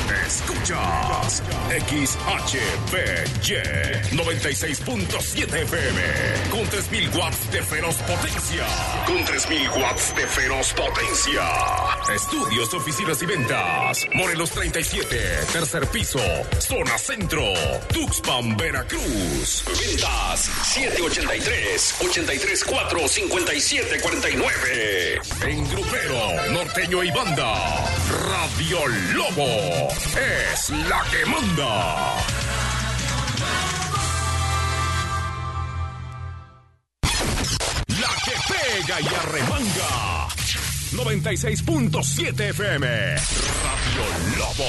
Escuchas XHBY 96.7 FM con 3000 watts de feroz potencia. Con 3000 watts de feroz potencia. Estudios, oficinas y ventas. Morelos 37, tercer piso, zona centro, Tuxpan, Veracruz. Ventas 783-834-5749. En Grupero, Norteño y Banda. Radio Lobo es la que manda. La que pega y arremanga. 96.7 FM. Radio Lobo.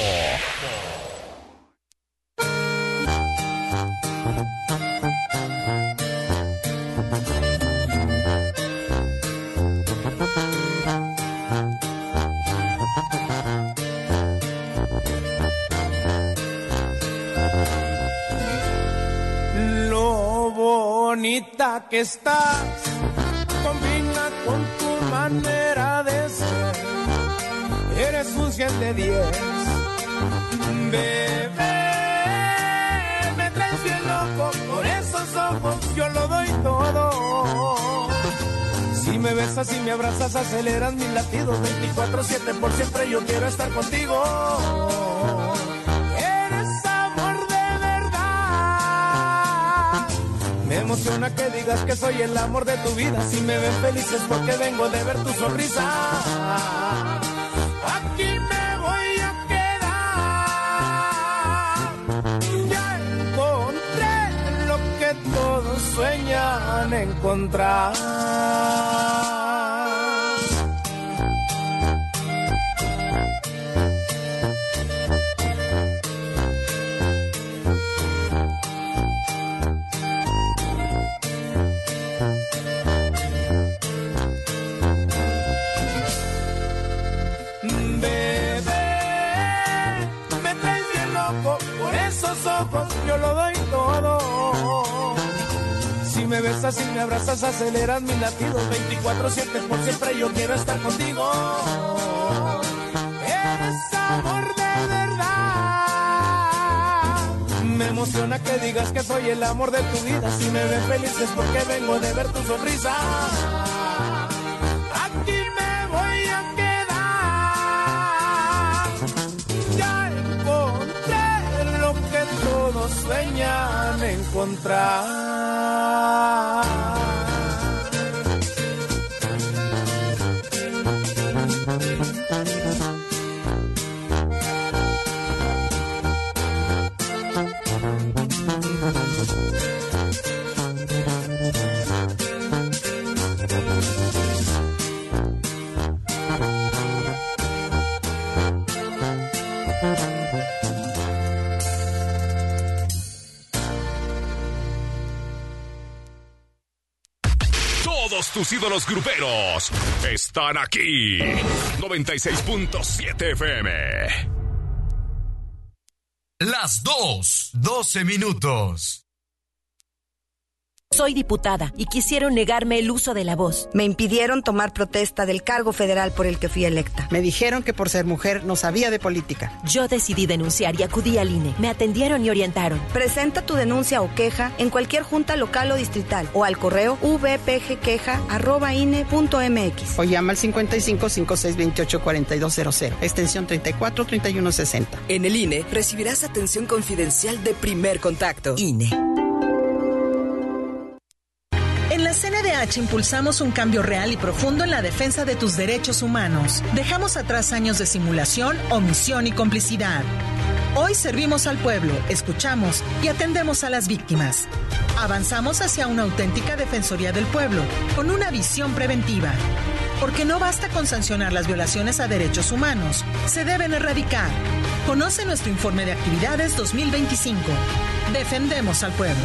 Bonita que estás, combina con tu manera de ser. Eres un 100 de 10, bebé. Me traes bien loco, por esos ojos yo lo doy todo. Si me besas y me abrazas, aceleras mis latidos. 24/7 por siempre yo quiero estar contigo. Me emociona que digas que soy el amor de tu vida. Si me ven feliz es porque vengo de ver tu sonrisa. Aquí me voy a quedar. Ya encontré lo que todos sueñan encontrar. Yo lo doy todo. Si me besas y me abrazas, aceleras mis latidos. 24/7 por siempre yo quiero estar contigo. Eres amor de verdad. Me emociona que digas que soy el amor de tu vida. Si me ves feliz es porque vengo de ver tu sonrisa. Aquí me voy a quedar. Ya encontré lo que todos sueñan encontrar. Todos tus ídolos gruperos están aquí. 96.7 FM. Las 2:12 minutos. Soy diputada y quisieron negarme el uso de la voz. Me impidieron tomar protesta del cargo federal por el que fui electa. Me dijeron que por ser mujer no sabía de política. Yo decidí denunciar y acudí al INE. Me atendieron y orientaron. Presenta tu denuncia o queja en cualquier junta local o distrital o al correo vpgqueja@ine.mx o llama al 55 56 28 4200, extensión 34 31 60. En el INE recibirás atención confidencial de primer contacto. INE. En la CNDH impulsamos un cambio real y profundo en la defensa de tus derechos humanos. Dejamos atrás años de simulación, omisión y complicidad. Hoy servimos al pueblo, escuchamos y atendemos a las víctimas. Avanzamos hacia una auténtica defensoría del pueblo, con una visión preventiva. Porque no basta con sancionar las violaciones a derechos humanos, se deben erradicar. Conoce nuestro informe de actividades 2025. Defendemos al pueblo.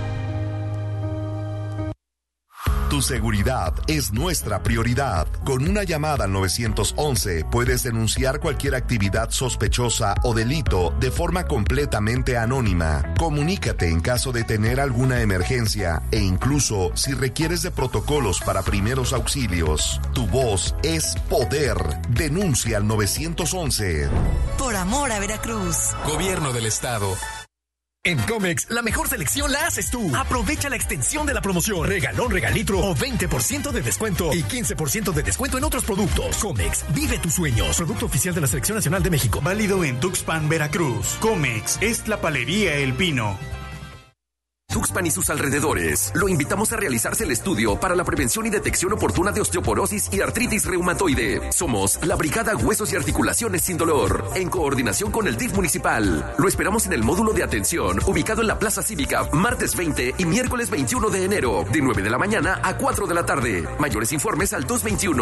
Tu seguridad es nuestra prioridad. Con una llamada al 911 puedes denunciar cualquier actividad sospechosa o delito de forma completamente anónima. Comunícate en caso de tener alguna emergencia e incluso si requieres de protocolos para primeros auxilios. Tu voz es poder. Denuncia al 911. por amor a Veracruz. Gobierno del Estado. En Comex, la mejor selección la haces tú. Aprovecha la extensión de la promoción. Regalón, regalitro o 20% de descuento y 15% de descuento en otros productos. Comex, vive tus sueños. Producto oficial de la Selección Nacional de México. Válido en Tuxpan, Veracruz. Comex es la palería El Pino. Tuxpan y sus alrededores. Lo invitamos a realizarse el estudio para la prevención y detección oportuna de osteoporosis y artritis reumatoide. Somos la Brigada Huesos y Articulaciones Sin Dolor, en coordinación con el DIF municipal. Lo esperamos en el módulo de atención, ubicado en la Plaza Cívica, martes 20 y miércoles 21 de enero, de 9 de la mañana a 4 de la tarde. Mayores informes al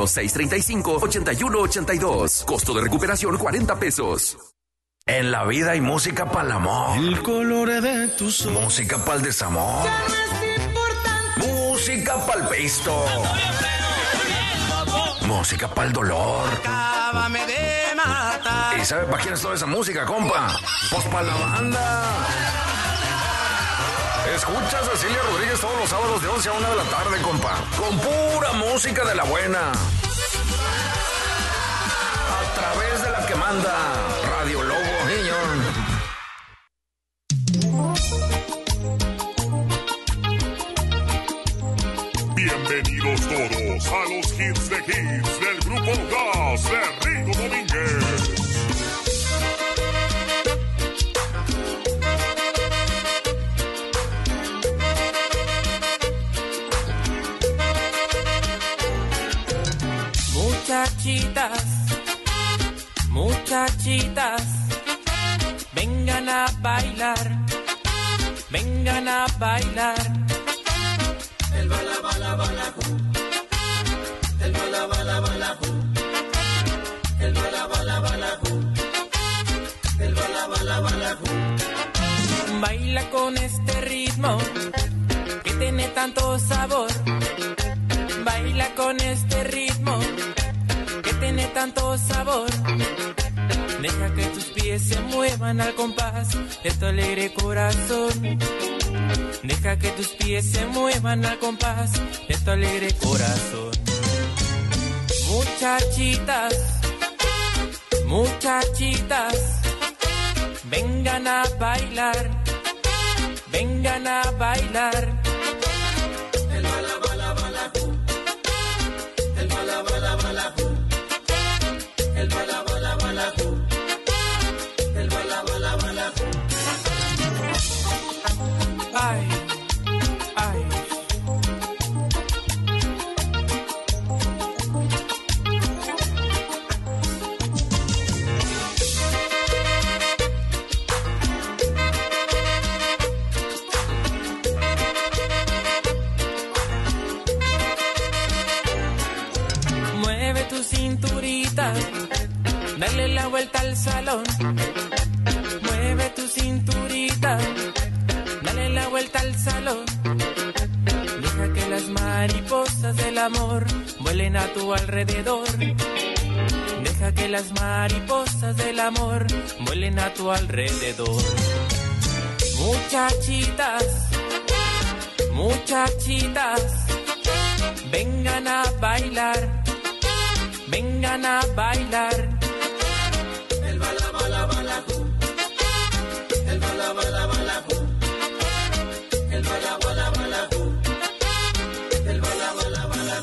221-635-8182. Costo de recuperación 40 pesos. En la vida hay música para el amor. El color de tus ojos. Música para el desamor. Música para el pisto. Música para el dolor. Acábame de matar. ¿Y sabe para quién es toda esa música, compa? Pues para la banda. Escucha a Cecilia Rodríguez todos los sábados de 11 a 1 de la tarde, compa. Con pura música de la buena. A través de la que manda Radio Lobo, niño. Bienvenidos todos a los hits de hits del Grupo Gas de Rico Domínguez. Muchachitas, muchachitas, vengan a bailar, vengan a bailar. El bala bala bala el bala bala bala el bala bala bala el bala bala bala. Baila con este ritmo que tiene tanto sabor. Baila con este ritmo que tiene tanto sabor. Deja que tus pies se muevan al compás de tu alegre corazón. Deja que tus pies se muevan al compás de tu alegre corazón. Muchachitas, muchachitas, vengan a bailar, vengan a bailar. El bala bala bala, el bala bala bala, el bala bala bala, el bala bala bala. Ay, ay. Mueve tu cinturita, dale la vuelta al salón. Mueve tu cinturita, dale la vuelta al salón. Deja que las mariposas del amor vuelen a tu alrededor. Deja que las mariposas del amor vuelen a tu alrededor. Muchachitas, muchachitas, vengan a bailar, vengan a bailar. El bala bala bala, el bala bala bala, el bala bala bala, el bala bala bala.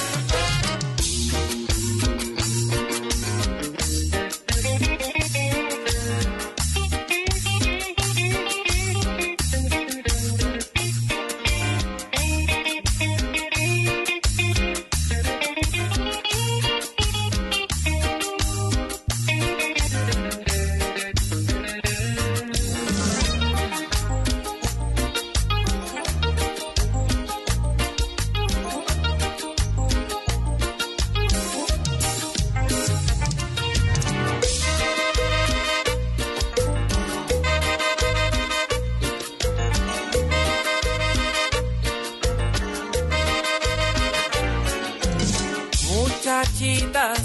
Muchachitas,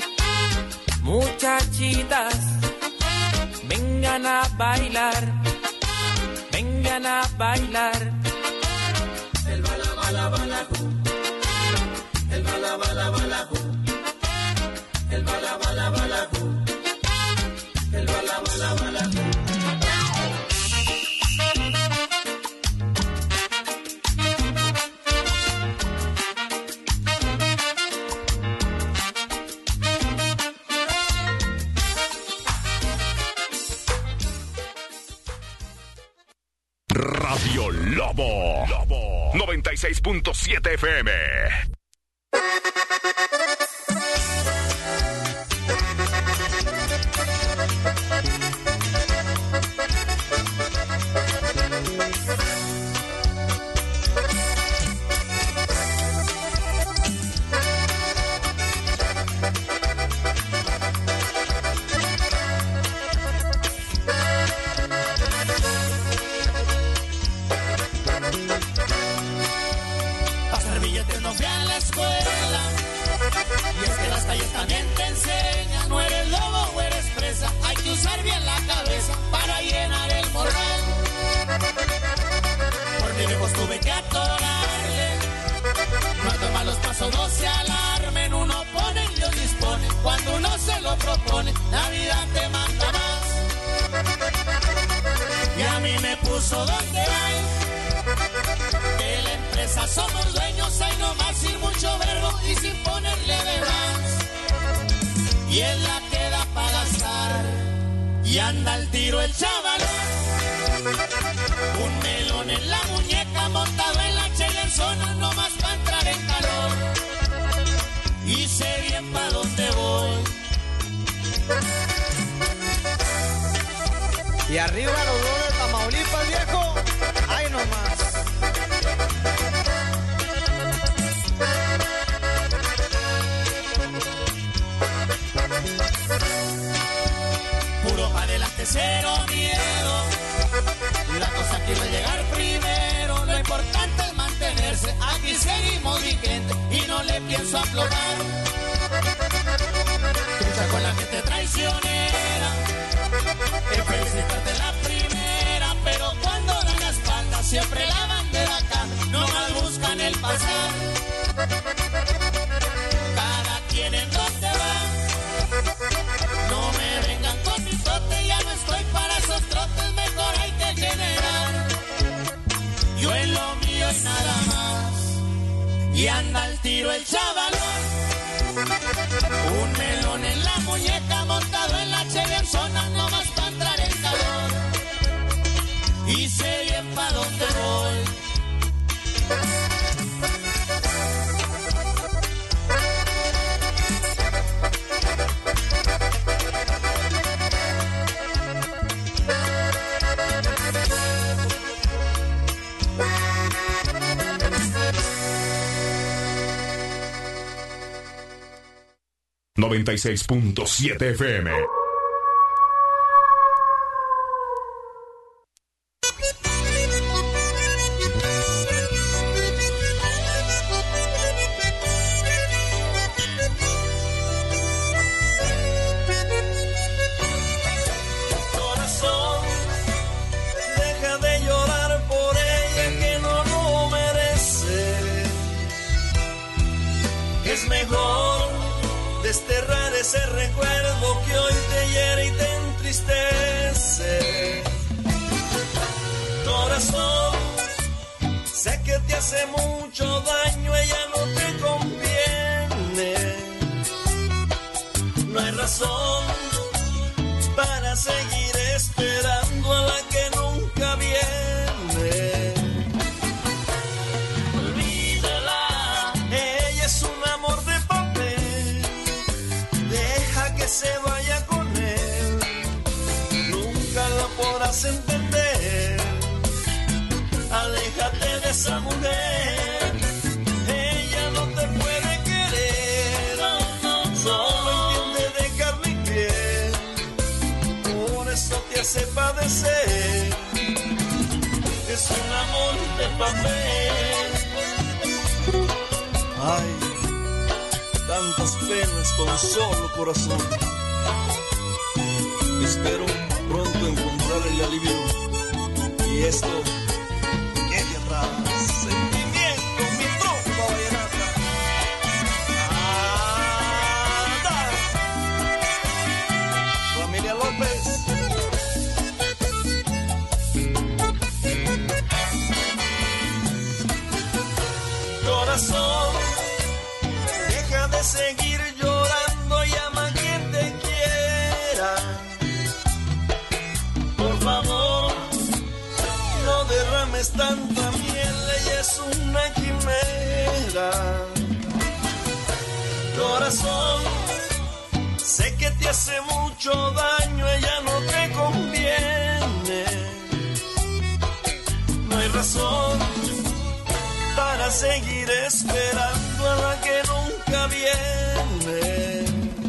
muchachitas, vengan a bailar, vengan a bailar. El bala bala bala, el bala bala bala, el bala bala bala, el Radio Lobo. 96.7 FM. .7 FM. Corazón, deja de llorar por ella que no lo merece. Es mejor desterrar ese recuerdo que hoy te hiere y te entristece. Corazón, sé que te hace mucho daño, ella no te conviene. No hay razón para seguir esperando a la que nunca viene. Olvídala, ella es un amor de papel. Deja que se vaya con él, nunca la podrás entender. Aléjate de esa mujer, ella no te puede querer. Solo entiende de carne y piel, por eso te hace padecer. Es un amor de papel. Ay, tantas penas con un solo corazón. Espero pronto encontrar el alivio y esto quede atrás. Sentimiento, mi tropa vallenata. Familia López. Corazón, deja de seguir llorando, llama a quien te quiera. Por favor, no derrames es tanta miel, ella es una quimera. Corazón, sé que te hace mucho daño, ella no te conviene. No hay razón para seguir esperando a la que nunca viene.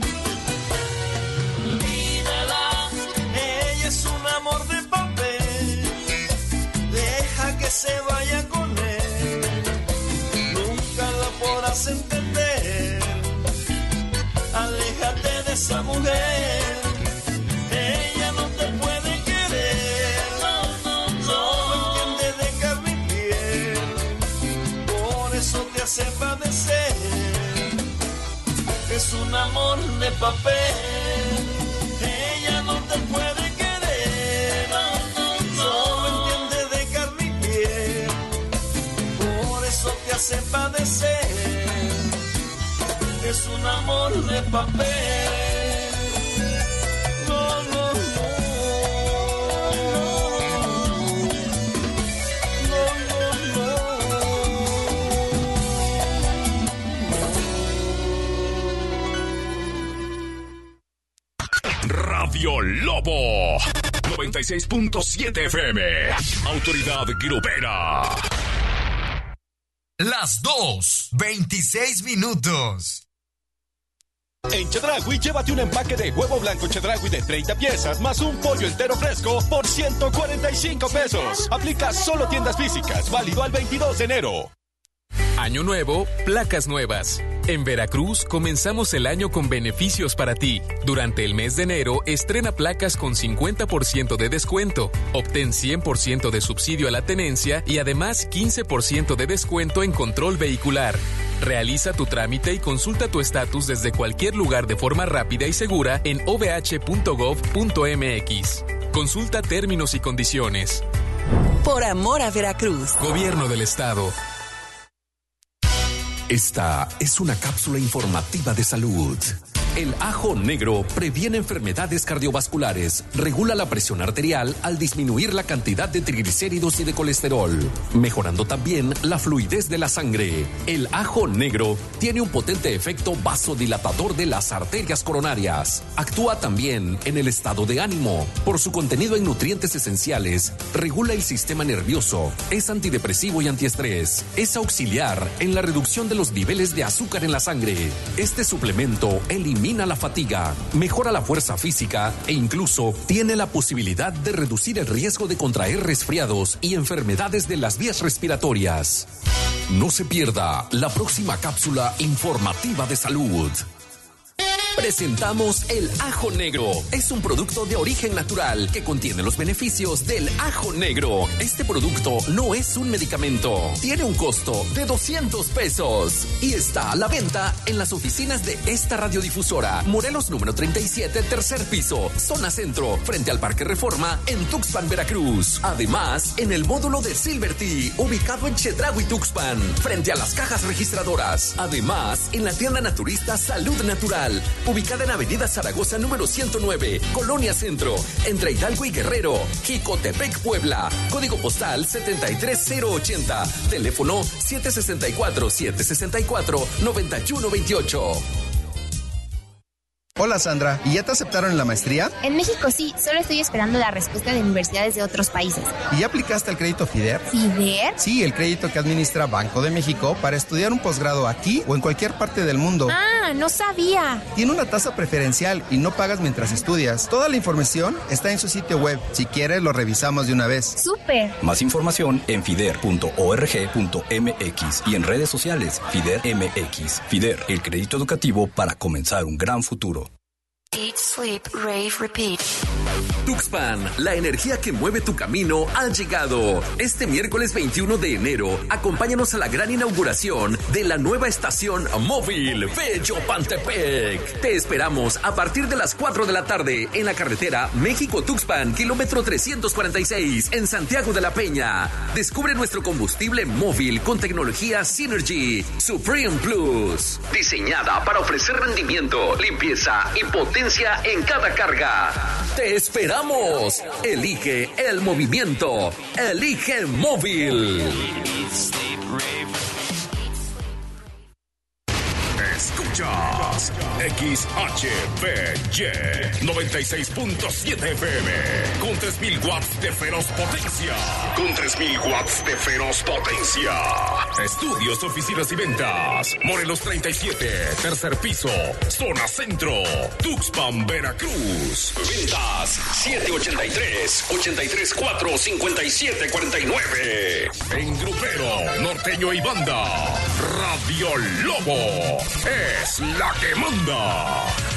Olvídala, ella es un amor de papel, deja que se vaya con él, nunca la podrás entender. Aléjate de esa mujer, ella no te puede querer, no entiende de carne y piel, por eso te hace padecer. Es un amor de papel, ella no te puede querer, no entiende de carne y piel, por eso te hace padecer. Es un amor de papel. No, no, no. Radio Lobo 96.7 FM. Autoridad Grupera. Las 2:26 minutos. En Chedraui, llévate un empaque de huevo blanco Chedraui de 30 piezas más un pollo entero fresco por 145 pesos. Aplica solo tiendas físicas, válido al 22 de enero. Año nuevo, placas nuevas. En Veracruz comenzamos el año con beneficios para ti. Durante el mes de enero, estrena placas con 50% de descuento. Obtén 100% de subsidio a la tenencia y además 15% de descuento en control vehicular. Realiza tu trámite y consulta tu estatus desde cualquier lugar de forma rápida y segura en ovh.gov.mx. Consulta términos y condiciones. Por amor a Veracruz. Gobierno del Estado. Esta es una cápsula informativa de salud. El ajo negro previene enfermedades cardiovasculares, regula la presión arterial al disminuir la cantidad de triglicéridos y de colesterol, mejorando también la fluidez de la sangre. El ajo negro tiene un potente efecto vasodilatador de las arterias coronarias. Actúa también en el estado de ánimo. Por su contenido en nutrientes esenciales, regula el sistema nervioso, es antidepresivo y antiestrés. Es auxiliar en la reducción de los niveles de azúcar en la sangre. Este suplemento elimina la fatiga, mejora la fuerza física e incluso tiene la posibilidad de reducir el riesgo de contraer resfriados y enfermedades de las vías respiratorias. No se pierda la próxima cápsula informativa de salud. Presentamos el ajo negro. Es un producto de origen natural que contiene los beneficios del ajo negro. Este producto no es un medicamento. Tiene un costo de 200 pesos y está a la venta en las oficinas de esta radiodifusora. Morelos número 37, tercer piso, zona centro, frente al Parque Reforma en Tuxpan, Veracruz. Además, en el módulo de Silver Tea, ubicado en Chedraui, Tuxpan, frente a las cajas registradoras. Además, en la tienda naturista Salud Natural, ubicada en Avenida Zaragoza número 109, Colonia Centro, entre Hidalgo y Guerrero, Jicotepec, Puebla. Código postal 73080. Teléfono 764-764-9128. Hola Sandra, ¿y ya te aceptaron en la maestría? En México sí, solo estoy esperando la respuesta de universidades de otros países. ¿Y ya aplicaste al crédito FIDER? ¿FIDER? Sí, el crédito que administra Banco de México para estudiar un posgrado aquí o en cualquier parte del mundo. Ah, no sabía. Tiene una tasa preferencial y no pagas mientras estudias. Toda la información está en su sitio web. Si quieres, lo revisamos de una vez. ¡Súper! Más información en fider.org.mx y en redes sociales FIDER MX. FIDER, el crédito educativo para comenzar un gran futuro. Eat, sleep, rave, repeat. Tuxpan, la energía que mueve tu camino ha llegado. Este miércoles 21 de enero, acompáñanos a la gran inauguración de la nueva estación móvil Bello Pantepec. Te esperamos a partir de las 4 de la tarde en la carretera México-Tuxpan, kilómetro 346, en Santiago de la Peña. Descubre nuestro combustible móvil con tecnología Synergy Supreme Plus, diseñada para ofrecer rendimiento, limpieza y potencia potencia en cada carga. ¡Te esperamos! Elige el movimiento. Elige móvil. Escuchas XHBY 96.7 FM con 3000 watts de feroz potencia. Con 3000 watts de feroz potencia. Estudios, oficinas y ventas. Morelos 37, tercer piso, zona centro, Tuxpan, Veracruz. Ventas 783-834-5749. En Grupero, Norteño y Banda. Radio Lobo es la que manda.